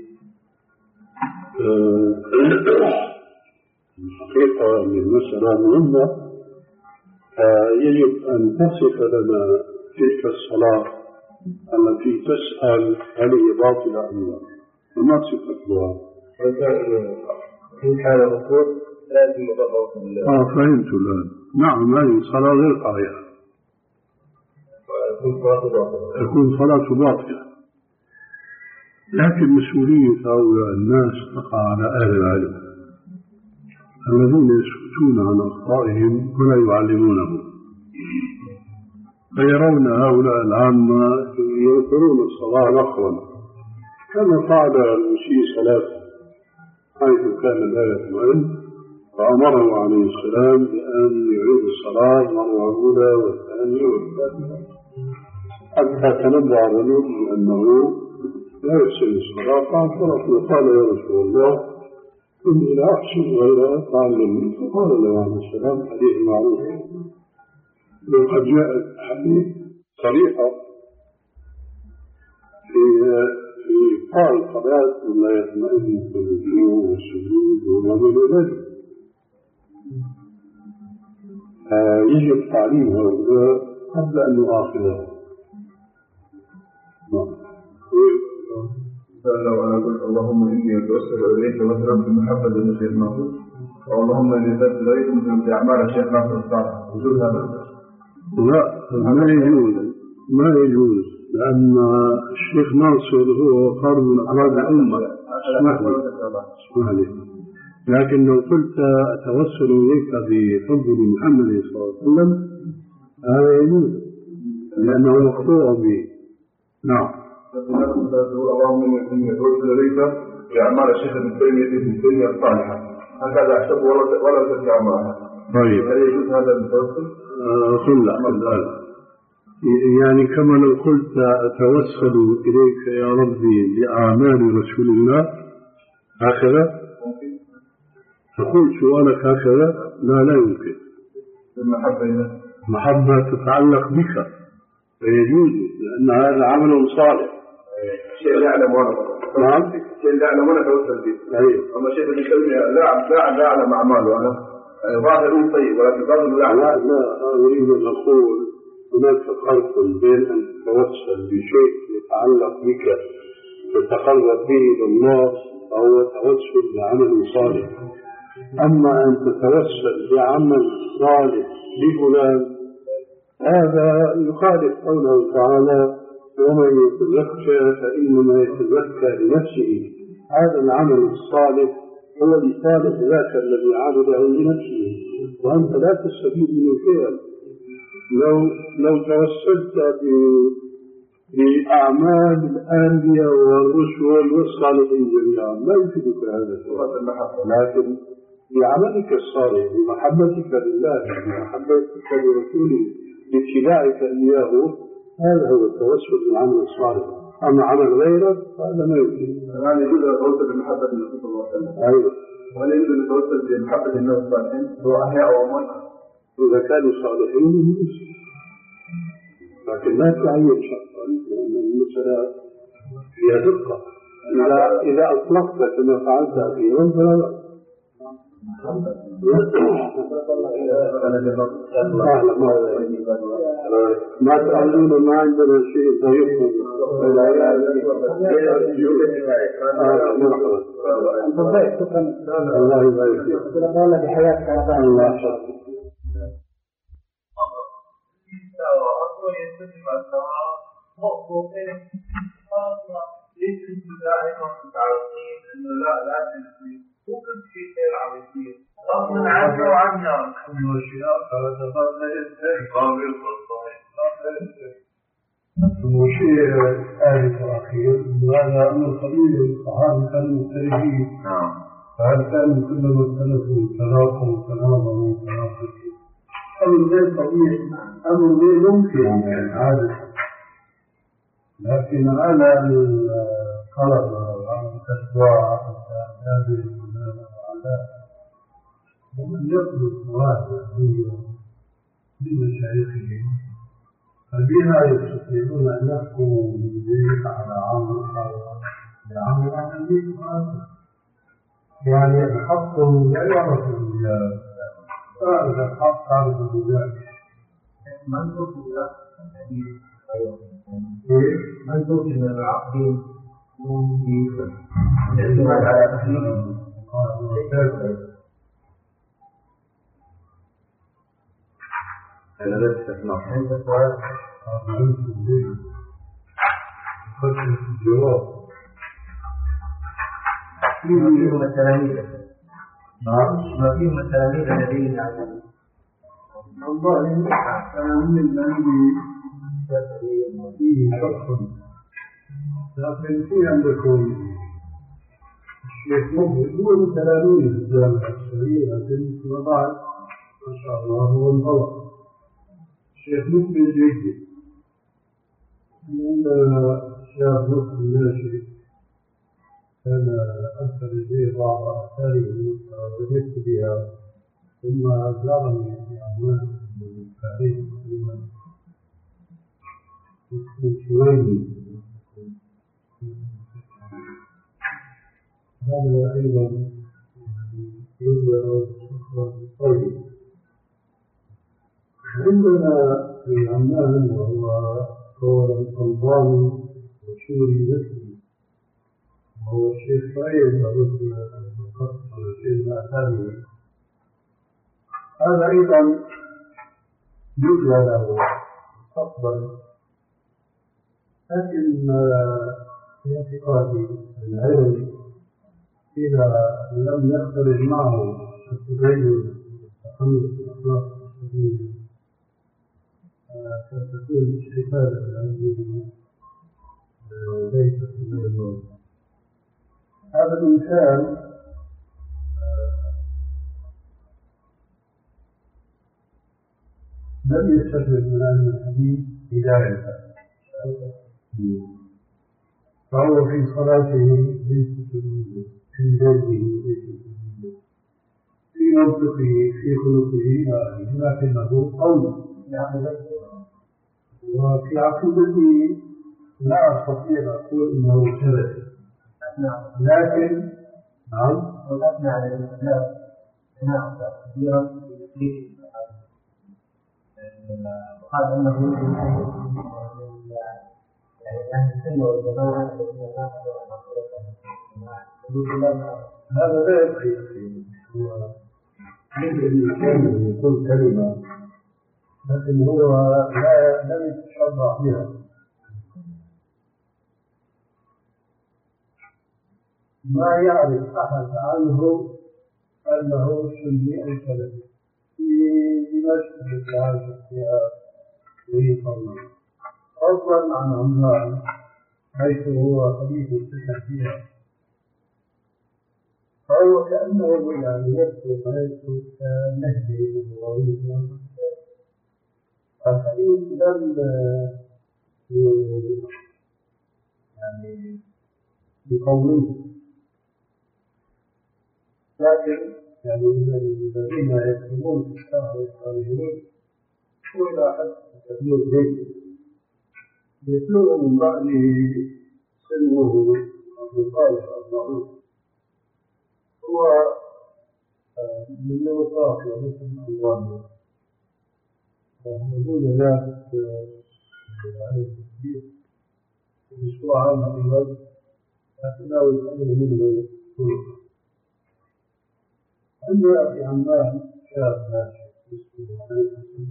الحقيقة من مسألة مهمة، يجب أن تصف لنا تلك الصلاة التي تسأل هل هي باطلة أم لا، وما صفتها. في حال الركوع لازم مضاعفة. آه فهمت الآن. نعم، هذه صلاة غير صحيحة، تكون صلاة باطلة، لكن مسؤولية هؤلاء الناس تقع على أهل العلم الذين يسكتون عن أخطائهم ولا يعلمونهم، فيرون هؤلاء العامة ينكرون الصلاة نقرا كما فعل المسيء صلاته، حيث كان لا يطمئن فأمره عليه السلام بأن يعيد الصلاة مرة أولى والثانية والثالثة، حتى تنبأ الرجل بأنه لا يحسن الصلاة، فاعترف وقال يا رسول الله إني لا أحسن غيرها تعلمني، فقال له عليه السلام حديث معروف. وقد جاءت حديث صريحة في في قال خلاص لا يطمئن في الركوع والسجود وما بين ذلك. يجب تعليم هؤلاء قبل أن نؤاخذهم. لو أنا قلت اللهم إني أتوسل إليك مثلا بمحبة الشيخ ناصر، اللهم إني أتوسل إليك مثلا بأعمال الشيخ ناصر الصالح، يجوز هذا؟ لا، ما يجوز، ما يجوز، لأن الشيخ ناصر هو فرد من أفراد الأمة. اسمح لي، لكن لو قلت أتوسل إليك بفضل محمد صلى الله عليه وسلم هذا يجوز لأنه مقطوع به. نعم. اللهم إني أتوسل إليك بأعمال الشيخ ابن تيمية ابن تيمية الصالحة، هكذا أحسب ولا ولا ترجع معها. طيب. هل يجوز هذا التوسل؟ قل لا الآن. يعني كما لو قلت أتوسل إليك يا ربي بأعمال رسول الله هكذا تقول سؤالك هكذا؟ لا لا يمكن. المحبة محبة تتعلق بك فيجوز لأن هذا عمل صالح. شيء لا أعلم وأنا نعم. شيء لا أعلم وأنا توسل به. أيوه. أما شيء اللي يسوي لا لا لا أعلم أعماله أنا ظاهر طيب ولكن ظاهر لا. لا لا أريد أن أقول هناك فرق بين أن تتوسل بشيء يتعلق بك تتقرب به إلى الله أو التوسل بعمل صالح. أما أن تتوسل بعمل صالح لفلان هذا يخالف قوله تعالى ومن يتزكى فإنما يتزكى لنفسه. هذا العمل الصالح هو لصالح ذاك الذي عبده لنفسه وأنت لا تستفيد منه شيئا. لو لو توسلت بأعمال الأنبياء والرسل والصالحين جميعا لا يفيدك هذا الشيء، لكن بعملك الصالح بمحبتك لله بمحبتك لرسوله باتباعك إياه هذا هو التوسل بالعمل الصالح. أما عمل غيرك هذا ما يمكن. يعني يجوز التوسل بمحبة النبي صلى الله عليه وسلم. أيوه. ولا يجوز التوسل بمحبة الناس الصالحين سواء أحياء أو أموات. إذا كانوا صالحين لكن لا تعين شرطا لأن المسألة فيها دقة. إذا إذا أطلقت كما فعلت أخيرا فلا بأس. ما تعلمون ما عندنا شيء ضيق. الله يبارك فيك. الله بحياتك على الله يحفظك. أقول يستلم السماء مخطوطين خاصة ليس دائما متعرضين إنه لا لا تنسي ممكن في خير عم يصير غصبا عنه وعنا من الأشياء فتظل يستلم قابل والصحيح المشير الثالث والأخير هذا أمر طبيعي للصحابة كانوا مختلفين. نعم. فهل كانوا كلما اختلفوا تلاقوا تناظروا تناقشوا؟ أمر غير طبيعي، أمر غير ممكن يعني عادة. لكن على الطلبة وعلى الأتباع والتابعين وعلى ومن يطلب مواهب لمشايخهم فبها يستطيعون أن يحكموا بذلك على عمل عمل عمل ذلك يعني الحق لا يعرف الرجال فإذا الحق عرف الرجال منطق منطق من العقلين ممكن الاعتماد على تحليل هذا لا تستثنى. عند سؤال خشية الجواب ما فيهم التلاميذ. نعم. ما فيهم التلاميذ الذين يعلمون. والله من الذي فيه شخص لكن في عندكم الشيخ مبهر هو من تلاميذ الجامعة الشرعية لكن فيما بعد ما شاء الله هو انطلق. الشيخ مبهر جيد من شاب مصر الناشئ كان أرسل إليه بعض آثاره وجدت بها ثم زارني في عمان من تاريخ مسلما اسمه شويني هذا أيضا يظهر شكرا طيب. عندنا في عمان وهو صور الألباني وشوري مثلي وهو الشيخ سعيد الرجل الخط الشيخ الأثري، هذا أيضا يجرى له مستقبل، لكن في اعتقادي العلم إذا لم يخرج معه التدين والتخلص الأخلاق الشديدة ستكون الاستفادة العلمية ليست من النور. هذا الإنسان لم يستفد من علم الحديث بداية، فهو في صلاته ليس سجودا، في جلده ليس سجودا، في منطقه في خلقه لكنه قول، وفي عقيدته لا أستطيع أن أقول إنه شرعي، لكن نعم ولكن على الإسلام هناك كثيرا قال أنه يمكن أهل السنة والجماعة الذين هذا لا يبقي أخي، هو يمكن الإنسان يقول كلمة لكن هو لا لم يتشرع بها. ما يعرف أحد عنه أنه سني أو سلفي في دمشق مثل هذا الاختيار به صلى فضلا عن عمان حيث هو خليفة السكن فيها، فهو كأنه يعني يكتب ما يكتب كنهجه وغيره. الحديث لم يعني يقويه، لكن يعني الذين يكتبون في الشرع والخارجون وإلى حد كثير جيد يتلون من بعده سنه أبو صالح المعروف، هو من يوصاف ومثل الألوان وموجود ذات على التكبير مشروع عام في الوجه، لكنه يتأمل منه طرق. عندنا في عمان شاب ناشئ اسمه حسن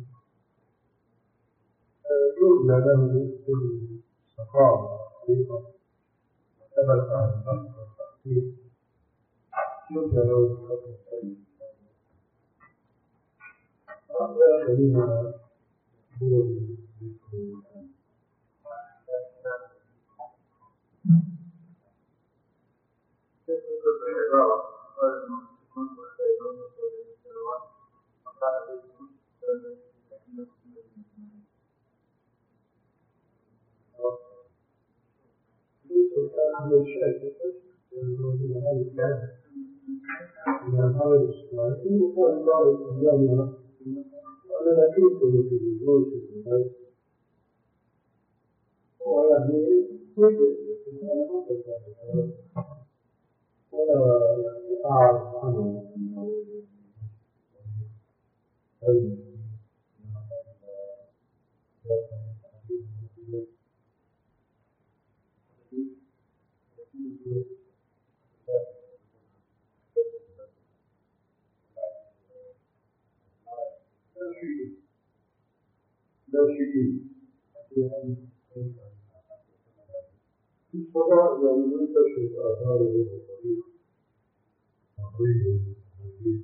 يرجى له الصفاء أيضا وثبت عن الحق والتحقيق، يرجى له الخطأ الطيب. هذا دليل أنا لا كنت في الجوش في الناس ويعني ولا يعني أعرف عنه لا شيء الصلاة يعني منتشر آثاره وطريق عظيم عظيم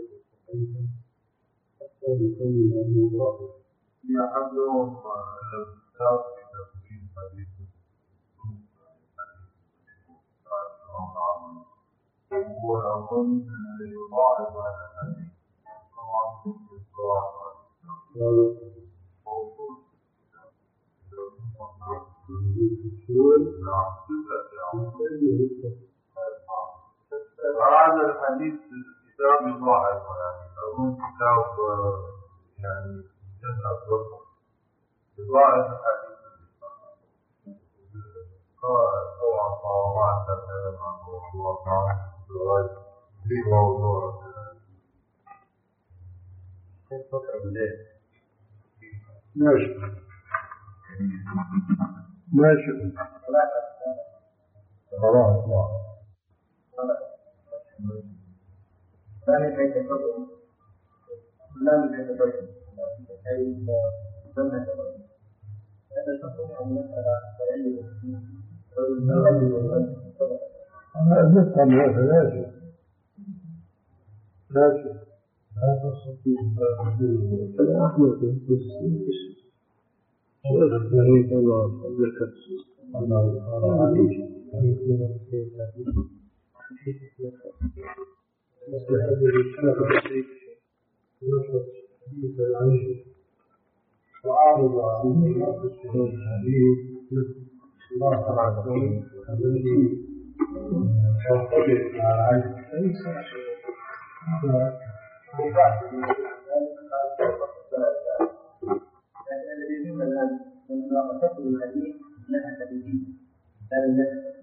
حتى يكون أنه واحد يحضرهم الكتاب في تفسير حديث ويظن أن يضاعف على الحديث طبعا في الصراحة هذا الحديث كتاب يضاعف يعني أظن كتاب يعني يذهب وقت يضاعف الحديث طبعا وما تكلم عنه الله في موضوع ماشي ماشي خلاص لا كيف تفضل لا كيف تفضل أي سنة هذا تقول أن مثلا أنا أزلت عن هذا لازم لازم هذا الصديق أحمد بس شريك الله فضلك الله عليك مثل هذه الرسالة نشرت العيش وعارض عليه الشهود الحديث الله تعالى الذي ينطبق على العيش ليس الذي يهم الآن من مناقشته الحديث لها تبديل هذا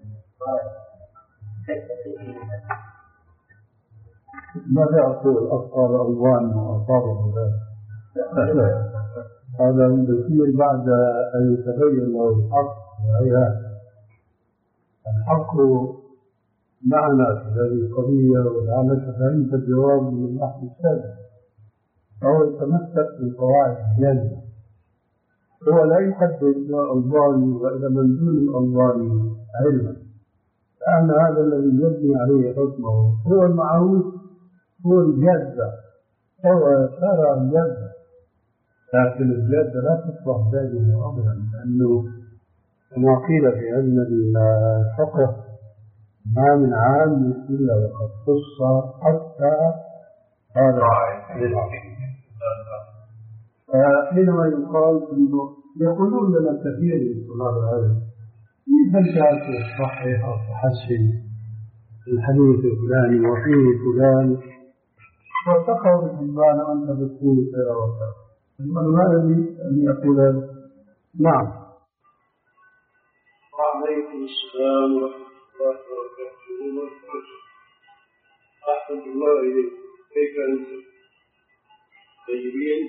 ماذا أقول أبطال ألوان وأبطال ذلك هذا يصير بعد أن يتبين له الحق والعيان الحق معنا في هذه القضية ولعلك فهمت الجواب من البحث السابق فهو يتمسك بالقواعد الجامعة هو لا يحدد إلى الظالم وإلى منزول الظالم علما لأن هذا الذي يبني عليه حكمه هو المعروف هو الجادة هو شارع الجادة لكن الجادة لا تصلح دائما أبدا لأنه كما قيل في علم الفقه ما من عام إلا وقد خص حتى هذا فحينما يقال انه يقولون لنا كثير من طلاب العلم بل شاءت الصحيح او تحسن الحديث الفلاني وفيه فلان وتقع الحبان وانت بتقول كذا وكذا المعنى ان يقول نعم. وعليكم السلام ورحمه الله وبركاته. احمد الله اليك، كيف انت؟ طيبين؟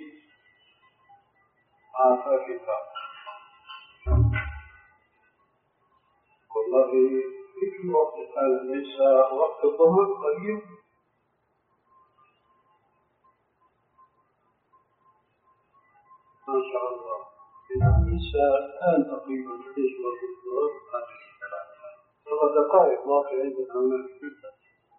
عافاك والله في وقت الحال ليس وقت الظهر قريب ما شاء الله ليس الآن تقريبا ليس وقت الظهر سبع دقائق واقع عندنا هناك جدا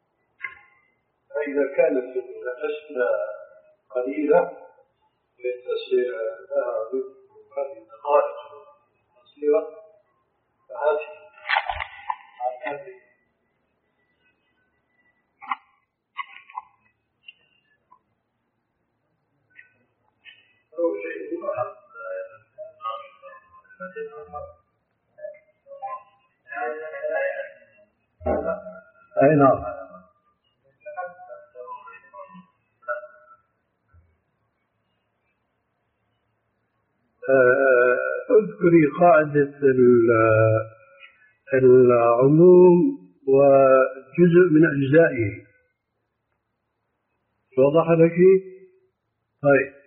فإذا كانت الأسئلة قليلة يتسع لها هذه الدقائق القصيرة فهذه هذه أو شيء آخر أي نعم. اذكري قاعدة العموم وجزء من أجزائه وضح لك؟ طيب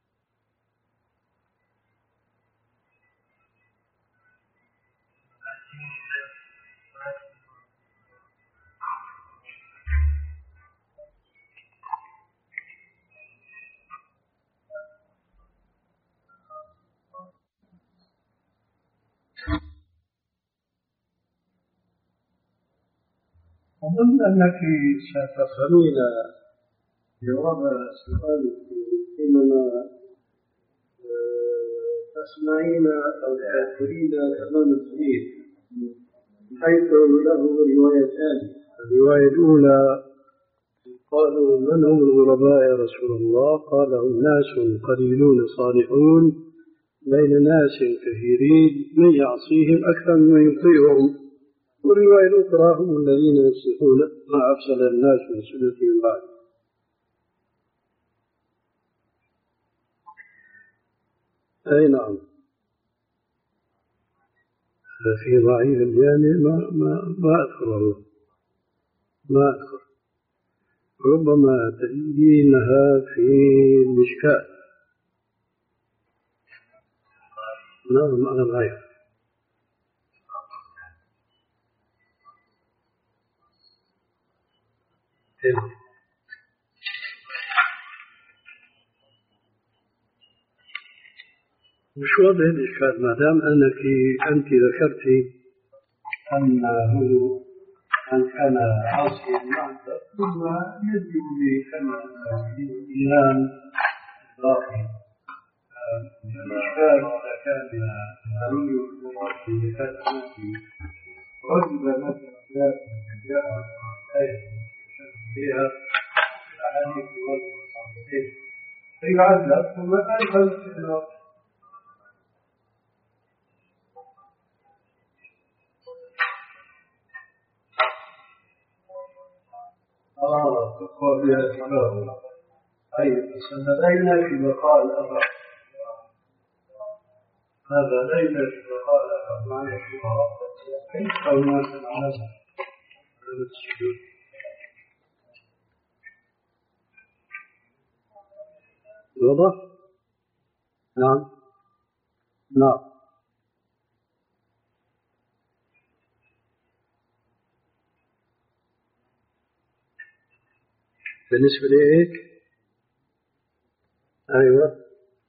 أظن أنك ستفهمين جواب سؤالك حينما تسمعين أو تأثرين أمام الحديث حيث له روايتان. الرواية الأولى قالوا من هم الغرباء يا رسول الله؟ قال هم ناس قليلون صالحون بين ناس كثيرين من يعصيهم أكثر من يطيعهم. والرواية الأخرى هم الذين يصلحون ما أفسد الناس من سنتهم بعد. أي نعم. في ضعيف الجامع ما ما ما أذكره ما أذكر. ربما تجدينها في المشكاة. نعم على الغير. مش واضح الإشكال ما دام أنك أنت ذكرت أنه من كان عاصيا معذب ثم يجب بكلمة الإيمان باقي. الإشكال إذا كان غني في فتنة رجل مثلا جاء خير فيها الأحاديث والصحيحين فيعذب ثم تعرف الاستئناف. آه تقول بها الإسلام أي سندينا في بقاء الأمر هذا ليس في بقاء الأمر معنى في بقاء كيف قولنا في العالم هذا السجود. واضح؟ نعم نعم. بالنسبة لإيك أيوة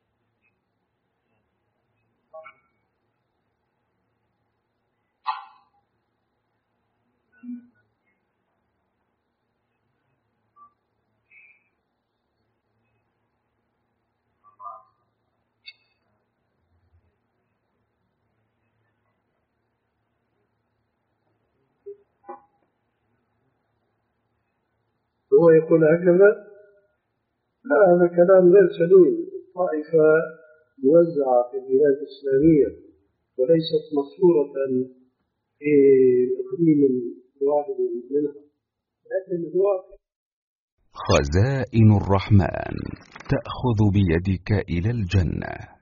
هو يقول هكذا. لا هذا كلام غير سليم. الطائفة موزعة في البلاد الإسلامية وليست مصورة في إقليم واحد منها، لكن الواقع. خزائن الرحمن تأخذ بيدك إلى الجنة.